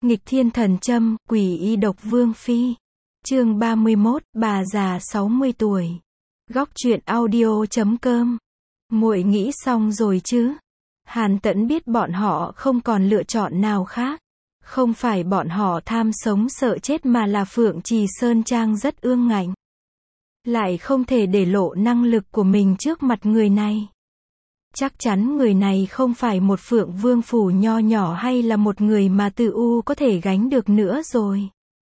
Nghịch thiên thần châm, quỷ y độc vương phi. Chương 31, bà già 60 tuổi. Góc truyện audio.com. Muội nghĩ xong rồi chứ? Hàn Tẫn biết bọn họ không còn lựa chọn nào khác. Không phải bọn họ tham sống sợ chết mà là Phượng Trì Sơn Trang rất ương ngạnh. Lại không thể để lộ năng lực của mình trước mặt người này. Chắc chắn người này không phải một Phượng Vương phủ nho nhỏ hay là một người mà Từ U có thể gánh được nữa rồi.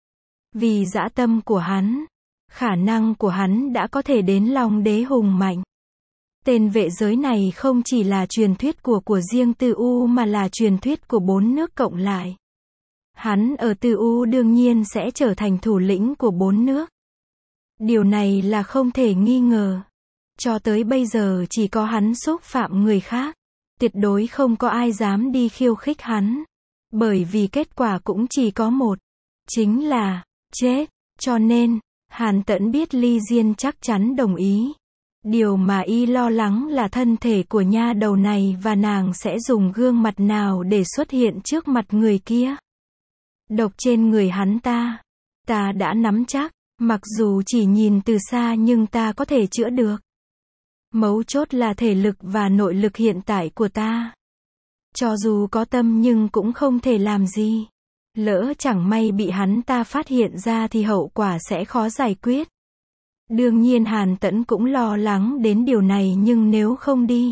Vì dã tâm của hắn, khả năng của hắn đã có thể đến Long Đế hùng mạnh. Tên vệ giới này không chỉ là truyền thuyết của riêng Từ U mà là truyền thuyết của 4 nước cộng lại. Hắn ở Từ U đương nhiên sẽ trở thành thủ lĩnh của 4 nước. Điều này là không thể nghi ngờ. Cho tới bây giờ chỉ có hắn xúc phạm người khác. Tuyệt đối không có ai dám đi khiêu khích hắn. Bởi vì kết quả cũng chỉ có một. Chính là chết. Cho nên, Hàn Tẫn biết Ly Diên chắc chắn đồng ý. Điều mà y lo lắng là thân thể của nha đầu này và nàng sẽ dùng gương mặt nào để xuất hiện trước mặt người kia. Độc trên người hắn ta đã nắm chắc, mặc dù chỉ nhìn từ xa nhưng ta có thể chữa được. Mấu chốt là thể lực và nội lực hiện tại của ta. Cho dù có tâm nhưng cũng không thể làm gì. Lỡ chẳng may bị hắn ta phát hiện ra thì hậu quả sẽ khó giải quyết. Đương nhiên Hàn Tẫn cũng lo lắng đến điều này nhưng nếu không đi,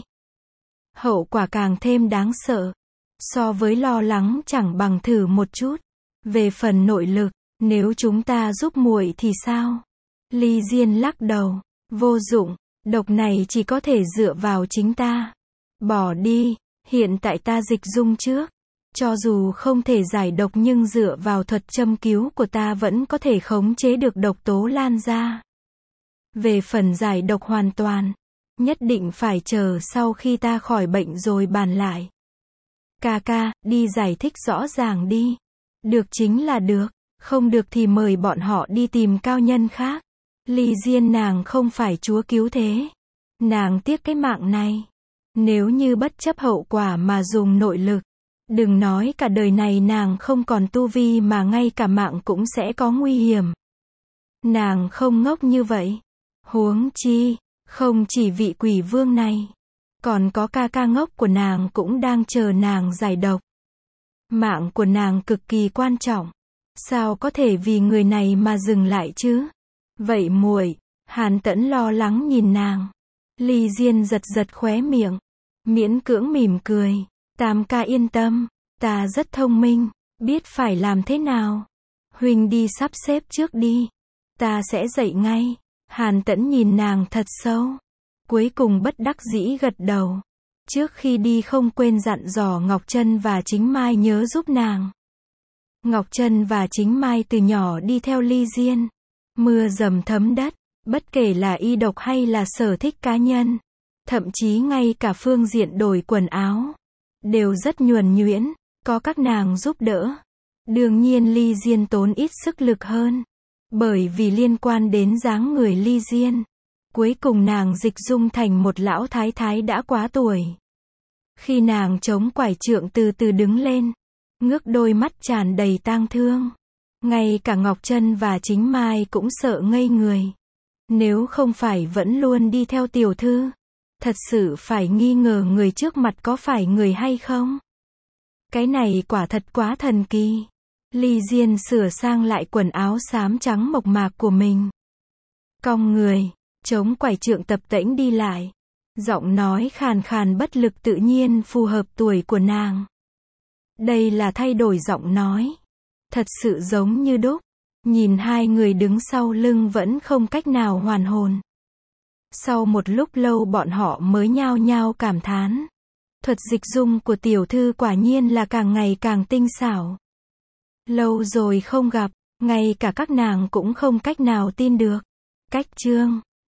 hậu quả càng thêm đáng sợ. So với lo lắng chẳng bằng thử một chút. Về phần nội lực, nếu chúng ta giúp muội thì sao? Ly Diên lắc đầu, vô dụng, độc này chỉ có thể dựa vào chính ta. Bỏ đi, hiện tại ta dịch dung trước. Cho dù không thể giải độc nhưng dựa vào thuật châm cứu của ta vẫn có thể khống chế được độc tố lan ra. Về phần giải độc hoàn toàn, nhất định phải chờ sau khi ta khỏi bệnh rồi bàn lại. Ca, đi giải thích rõ ràng đi. Được chính là được, không được thì mời bọn họ đi tìm cao nhân khác. Ly Diên nàng không phải chúa cứu thế. Nàng tiếc cái mạng này. Nếu như bất chấp hậu quả mà dùng nội lực, đừng nói cả đời này nàng không còn tu vi mà ngay cả mạng cũng sẽ có nguy hiểm. Nàng không ngốc như vậy. Huống chi, không chỉ vị quỷ vương này, còn có ca ngốc của nàng cũng đang chờ nàng giải độc. Mạng của nàng cực kỳ quan trọng. Sao có thể vì người này mà dừng lại chứ? Vậy muội, Hàn Tẫn lo lắng nhìn nàng. Ly Diên giật khóe miệng, miễn cưỡng mỉm cười. Tam ca yên tâm, ta rất thông minh, biết phải làm thế nào. Huynh đi sắp xếp trước đi, ta sẽ dậy ngay. Hàn Tẫn nhìn nàng thật sâu, cuối cùng bất đắc dĩ gật đầu. Trước khi đi không quên dặn dò Ngọc Trân và Chính Mai nhớ giúp nàng. Ngọc Trân và Chính Mai từ nhỏ đi theo Ly Diên. Mưa dầm thấm đất, bất kể là y độc hay là sở thích cá nhân, thậm chí ngay cả phương diện đổi quần áo, đều rất nhuần nhuyễn, có các nàng giúp đỡ. Đương nhiên Ly Diên tốn ít sức lực hơn, bởi vì liên quan đến dáng người Ly Diên. Cuối cùng nàng dịch dung thành một lão thái thái đã quá tuổi. Khi nàng chống quải trượng từ từ đứng lên, ngước đôi mắt tràn đầy tang thương. Ngay cả Ngọc Trân và Chính Mai cũng sợ ngây người. Nếu không phải vẫn luôn đi theo tiểu thư, thật sự phải nghi ngờ người trước mặt có phải người hay không. Cái này quả thật quá thần kỳ. Ly Diên sửa sang lại quần áo xám trắng mộc mạc của mình. Cong người, chống quải trượng tập tễnh đi lại. Giọng nói khàn khàn bất lực tự nhiên phù hợp tuổi của nàng. Đây là thay đổi giọng nói. Thật sự giống như đúc. Nhìn hai người đứng sau lưng vẫn không cách nào hoàn hồn. Sau một lúc lâu bọn họ mới nhao nhao cảm thán. Thuật dịch dung của tiểu thư quả nhiên là càng ngày càng tinh xảo. Lâu rồi không gặp, ngay cả các nàng cũng không cách nào tin được. Cách chương